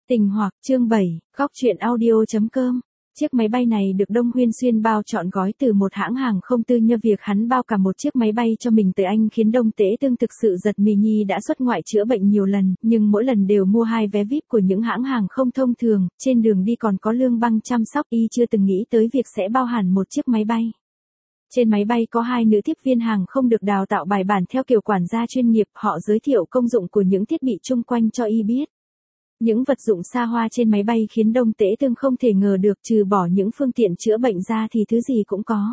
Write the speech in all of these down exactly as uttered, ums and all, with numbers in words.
Tình hoặc, chương bảy, góc truyện audio.com. Chiếc máy bay này được Đông Huyên Xuyên bao trọn gói từ một hãng hàng không tư nhân. Việc hắn bao cả một chiếc máy bay cho mình tới Anh khiến Đông Tế Tương thực sự giật mình. Nhi đã xuất ngoại chữa bệnh nhiều lần, nhưng mỗi lần đều mua hai vé vi ai pi của những hãng hàng không thông thường, trên đường đi còn có lương băng chăm sóc. Y chưa từng nghĩ tới việc sẽ bao hẳn một chiếc máy bay. Trên máy bay có hai nữ tiếp viên hàng không được đào tạo bài bản theo kiểu quản gia chuyên nghiệp. Họ giới thiệu công dụng của những thiết bị chung quanh cho Y biết. Những vật dụng xa hoa trên máy bay khiến Đông Tế Tương không thể ngờ được, trừ bỏ những phương tiện chữa bệnh ra thì thứ gì cũng có.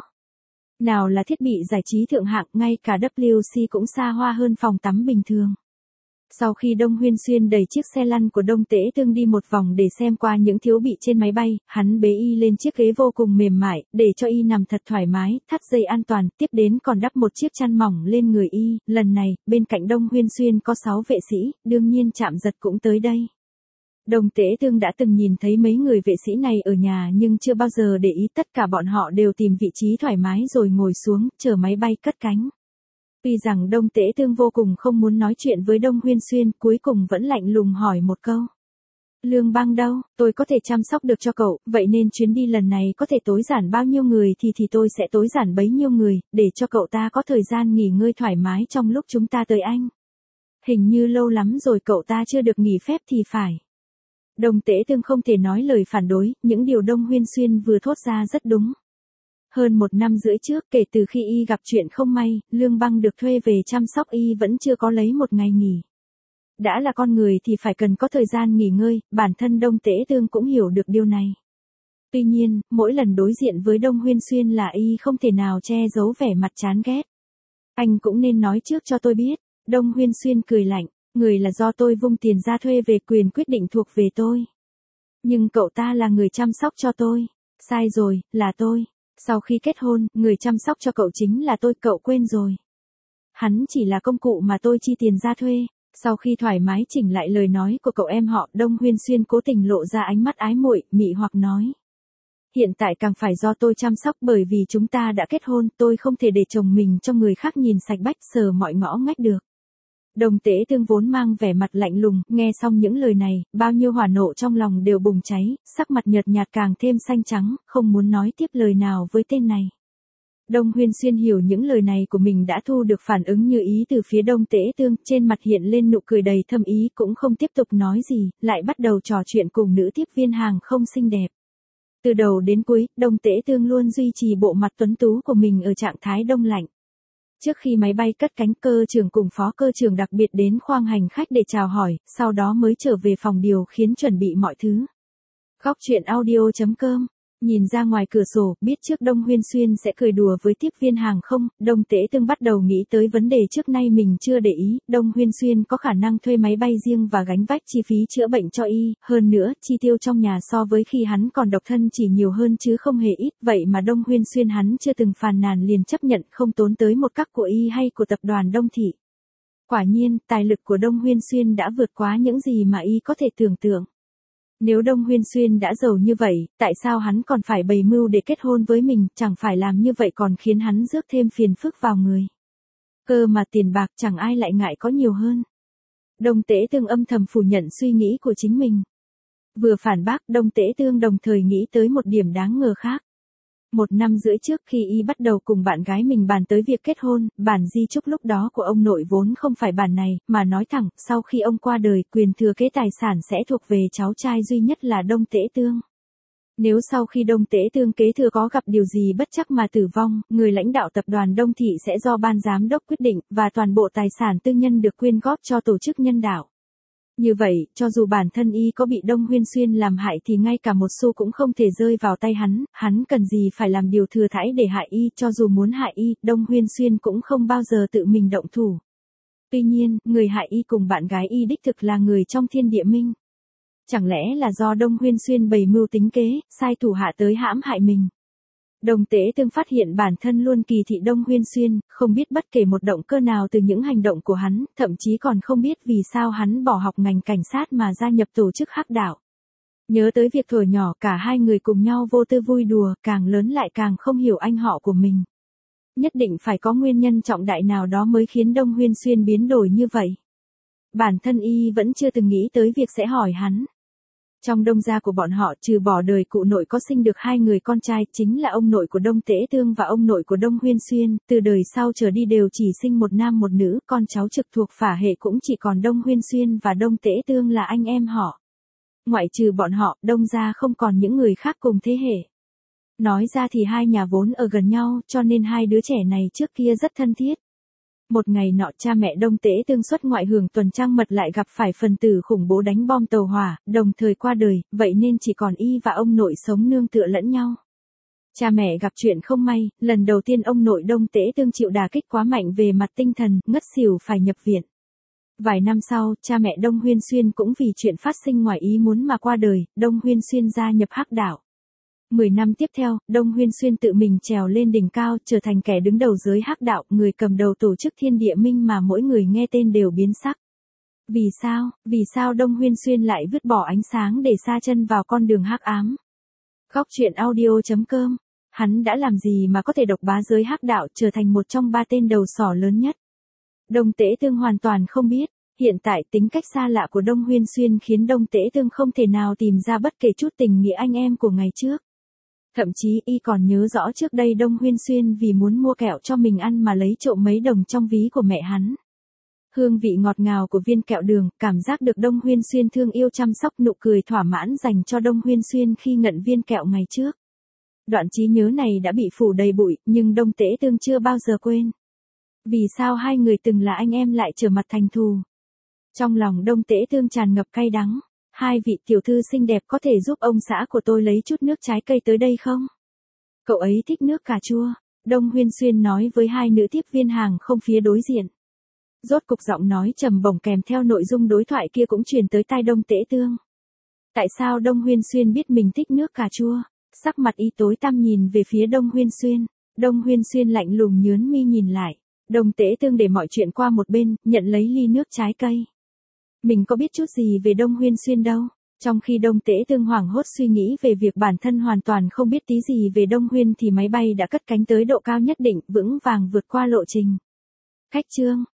Nào là thiết bị giải trí thượng hạng, ngay cả vê kép xê cũng xa hoa hơn phòng tắm bình thường. Sau khi Đông Huyên Xuyên đẩy chiếc xe lăn của Đông Tế Tương đi một vòng để xem qua những thiếu bị trên máy bay, hắn bế Y lên chiếc ghế vô cùng mềm mại, để cho Y nằm thật thoải mái, thắt dây an toàn, tiếp đến còn đắp một chiếc chăn mỏng lên người Y. Lần này, bên cạnh Đông Huyên Xuyên có sáu vệ sĩ, đương nhiên Trạm Giật cũng tới đây. Đông Tế Tương đã từng nhìn thấy mấy người vệ sĩ này ở nhà nhưng chưa bao giờ để ý. Tất cả bọn họ đều tìm vị trí thoải mái rồi ngồi xuống, chờ máy bay cất cánh. Tuy rằng Đông Tế Tương vô cùng không muốn nói chuyện với Đông Huyên Xuyên, cuối cùng vẫn lạnh lùng hỏi một câu. Lương băng đâu, tôi có thể chăm sóc được cho cậu, vậy nên chuyến đi lần này có thể tối giản bao nhiêu người thì thì tôi sẽ tối giản bấy nhiêu người, để cho cậu ta có thời gian nghỉ ngơi thoải mái trong lúc chúng ta tới Anh. Hình như lâu lắm rồi cậu ta chưa được nghỉ phép thì phải. Đông Tế Tương không thể nói lời phản đối, những điều Đông Huyên Xuyên vừa thốt ra rất đúng. Hơn một năm rưỡi trước, kể từ khi Y gặp chuyện không may, Lương Băng được thuê về chăm sóc Y vẫn chưa có lấy một ngày nghỉ. Đã là con người thì phải cần có thời gian nghỉ ngơi, bản thân Đông Tế Tương cũng hiểu được điều này. Tuy nhiên, mỗi lần đối diện với Đông Huyên Xuyên là Y không thể nào che giấu vẻ mặt chán ghét. Anh cũng nên nói trước cho tôi biết. Đông Huyên Xuyên cười lạnh. Người là do tôi vung tiền ra thuê về, quyền quyết định thuộc về tôi. Nhưng cậu ta là người chăm sóc cho tôi. Sai rồi, là tôi. Sau khi kết hôn, người chăm sóc cho cậu chính là tôi, cậu quên rồi. Hắn chỉ là công cụ mà tôi chi tiền ra thuê. Sau khi thoải mái chỉnh lại lời nói của cậu em họ, Đông Huyên Xuyên cố tình lộ ra ánh mắt ái muội, mị hoặc nói. Hiện tại càng phải do tôi chăm sóc, bởi vì chúng ta đã kết hôn, tôi không thể để chồng mình cho người khác nhìn sạch bách sờ mọi ngõ ngách được. Đông Tế Tương vốn mang vẻ mặt lạnh lùng, nghe xong những lời này, bao nhiêu hỏa nộ trong lòng đều bùng cháy, sắc mặt nhợt nhạt càng thêm xanh trắng, không muốn nói tiếp lời nào với tên này. Đông Huyên Xuyên hiểu những lời này của mình đã thu được phản ứng như ý từ phía Đông Tế Tương, trên mặt hiện lên nụ cười đầy thâm ý, cũng không tiếp tục nói gì, lại bắt đầu trò chuyện cùng nữ tiếp viên hàng không xinh đẹp. Từ đầu đến cuối, Đông Tế Tương luôn duy trì bộ mặt tuấn tú của mình ở trạng thái đông lạnh. Trước khi máy bay cất cánh, cơ trưởng cùng phó cơ trưởng đặc biệt đến khoang hành khách để chào hỏi, sau đó mới trở về phòng điều khiển chuẩn bị mọi thứ. Góc truyện audio.com. Nhìn ra ngoài cửa sổ, biết trước Đông Huyên Xuyên sẽ cười đùa với tiếp viên hàng không, Đông Tế Tương bắt đầu nghĩ tới vấn đề trước nay mình chưa để ý. Đông Huyên Xuyên có khả năng thuê máy bay riêng và gánh vác chi phí chữa bệnh cho Y, hơn nữa, chi tiêu trong nhà so với khi hắn còn độc thân chỉ nhiều hơn chứ không hề ít, vậy mà Đông Huyên Xuyên hắn chưa từng phàn nàn liền chấp nhận không tốn tới một cắc của Y hay của tập đoàn Đông Thị. Quả nhiên, tài lực của Đông Huyên Xuyên đã vượt quá những gì mà Y có thể tưởng tượng. Nếu Đông Huyên Xuyên đã giàu như vậy, tại sao hắn còn phải bày mưu để kết hôn với mình, chẳng phải làm như vậy còn khiến hắn rước thêm phiền phức vào người. Cơ mà tiền bạc chẳng ai lại ngại có nhiều hơn. Đông Tế Tương âm thầm phủ nhận suy nghĩ của chính mình. Vừa phản bác, Đông Tế Tương đồng thời nghĩ tới một điểm đáng ngờ khác. Một năm rưỡi trước khi Y bắt đầu cùng bạn gái mình bàn tới việc kết hôn, bản di chúc lúc đó của ông nội vốn không phải bản này, mà nói thẳng, sau khi ông qua đời, quyền thừa kế tài sản sẽ thuộc về cháu trai duy nhất là Đông Tế Tương. Nếu sau khi Đông Tế Tương kế thừa có gặp điều gì bất trắc mà tử vong, người lãnh đạo tập đoàn Đông Thị sẽ do ban giám đốc quyết định, và toàn bộ tài sản tư nhân được quyên góp cho tổ chức nhân đạo. Như vậy, cho dù bản thân Y có bị Đông Huyên Xuyên làm hại thì ngay cả một xu cũng không thể rơi vào tay hắn, hắn cần gì phải làm điều thừa thãi để hại Y, cho dù muốn hại Y, Đông Huyên Xuyên cũng không bao giờ tự mình động thủ. Tuy nhiên, người hại Y cùng bạn gái Y đích thực là người trong thiên địa minh. Chẳng lẽ là do Đông Huyên Xuyên bày mưu tính kế, sai thủ hạ tới hãm hại mình? Đông Tế Tương phát hiện bản thân luôn kỳ thị Đông Huyên Xuyên, không biết bất kể một động cơ nào từ những hành động của hắn, thậm chí còn không biết vì sao hắn bỏ học ngành cảnh sát mà gia nhập tổ chức hắc đạo. Nhớ tới việc thuở nhỏ cả hai người cùng nhau vô tư vui đùa, càng lớn lại càng không hiểu anh họ của mình. Nhất định phải có nguyên nhân trọng đại nào đó mới khiến Đông Huyên Xuyên biến đổi như vậy. Bản thân Y vẫn chưa từng nghĩ tới việc sẽ hỏi hắn. Trong Đông gia của bọn họ trừ bỏ đời cụ nội có sinh được hai người con trai chính là ông nội của Đông Tễ Tương và ông nội của Đông Huyên Xuyên, từ đời sau trở đi đều chỉ sinh một nam một nữ, con cháu trực thuộc phả hệ cũng chỉ còn Đông Huyên Xuyên và Đông Tễ Tương là anh em họ. Ngoại trừ bọn họ, Đông gia không còn những người khác cùng thế hệ. Nói ra thì hai nhà vốn ở gần nhau cho nên hai đứa trẻ này trước kia rất thân thiết. Một ngày nọ cha mẹ Đông Tễ Tương xuất ngoại hưởng tuần trăng mật lại gặp phải phần tử khủng bố đánh bom tàu hỏa, đồng thời qua đời, vậy nên chỉ còn y và ông nội sống nương tựa lẫn nhau. Cha mẹ gặp chuyện không may, lần đầu tiên ông nội Đông Tễ Tương chịu đả kích quá mạnh về mặt tinh thần, ngất xỉu phải nhập viện. Vài năm sau, cha mẹ Đông Huyên Xuyên cũng vì chuyện phát sinh ngoài ý muốn mà qua đời, Đông Huyên Xuyên gia nhập Hắc đạo. Mười năm tiếp theo, Đông Huyên Xuyên tự mình trèo lên đỉnh cao, trở thành kẻ đứng đầu giới Hắc đạo, người cầm đầu tổ chức Thiên Địa Minh mà mỗi người nghe tên đều biến sắc. Vì sao, vì sao Đông Huyên Xuyên lại vứt bỏ ánh sáng để sa chân vào con đường hắc ám? Góc truyện audio chấm com. Hắn đã làm gì mà có thể độc bá giới Hắc đạo trở thành một trong ba tên đầu sỏ lớn nhất? Đông Tễ Tương hoàn toàn không biết. Hiện tại tính cách xa lạ của Đông Huyên Xuyên khiến Đông Tễ Tương không thể nào tìm ra bất kể chút tình nghĩa anh em của ngày trước. Thậm chí y còn nhớ rõ trước đây Đông Huyên Xuyên vì muốn mua kẹo cho mình ăn mà lấy trộm mấy đồng trong ví của mẹ hắn. Hương vị ngọt ngào của viên kẹo đường, cảm giác được Đông Huyên Xuyên thương yêu chăm sóc, nụ cười thỏa mãn dành cho Đông Huyên Xuyên khi ngậm viên kẹo ngày trước. Đoạn trí nhớ này đã bị phủ đầy bụi, nhưng Đông Tễ Tương chưa bao giờ quên. Vì sao hai người từng là anh em lại trở mặt thành thù? Trong lòng Đông Tễ Tương tràn ngập cay đắng. Hai vị tiểu thư xinh đẹp có thể giúp ông xã của tôi lấy chút nước trái cây tới đây không? Cậu ấy thích nước cà chua. Đông Huyên Xuyên nói với hai nữ tiếp viên hàng không phía đối diện. Rốt cục giọng nói trầm bổng kèm theo nội dung đối thoại kia cũng truyền tới tai Đông Tễ Tương. Tại sao Đông Huyên Xuyên biết mình thích nước cà chua? Sắc mặt y tối tăm nhìn về phía Đông Huyên Xuyên. Đông Huyên Xuyên lạnh lùng nhướng mi nhìn lại. Đông Tễ Tương để mọi chuyện qua một bên, nhận lấy ly nước trái cây. Mình có biết chút gì về Đông Huyên Xuyên đâu. Trong khi Đông Tễ Tương hoảng hốt suy nghĩ về việc bản thân hoàn toàn không biết tí gì về Đông Huyên thì máy bay đã cất cánh tới độ cao nhất định, vững vàng vượt qua lộ trình. Khách trương,